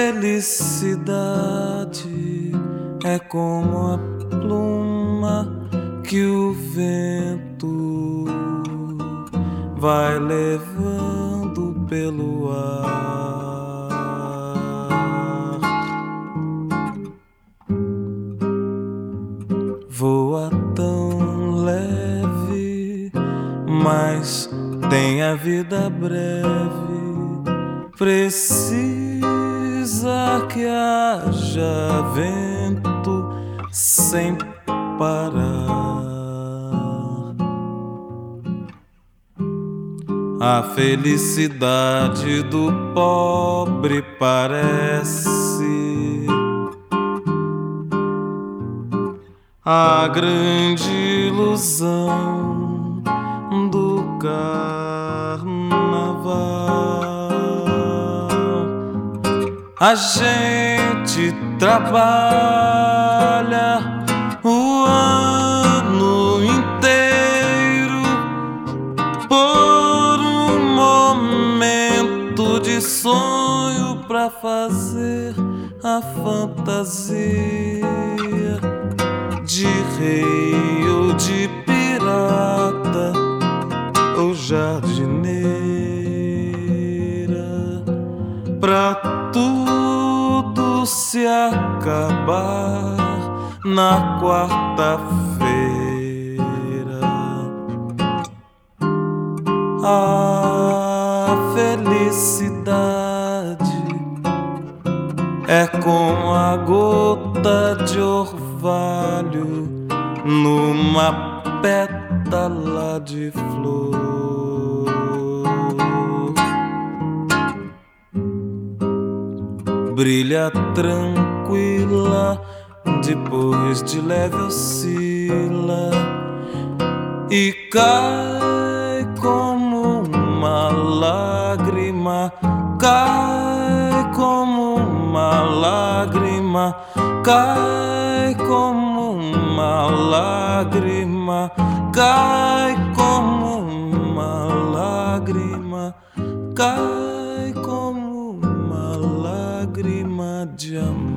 Felicidade é como a pluma que o vento vai levando pelo ar. Voa tão leve, mas tem a vida breve. Precisa que haja vento sem parar. A felicidade do pobre parece a grande ilusão do carnaval. A gente trabalha o ano inteiro por um momento de sonho pra fazer a fantasia de rei ou de pirata ou jardineira, pra tudo se acabar na quarta-feira. A felicidade é como a gota de orvalho numa pétala de flor. Brilha tranquila, depois de leve oscila e cai como uma lágrima, cai como uma lágrima, cai como uma lágrima, cai como uma lágrima, cai como uma lágrima de amor.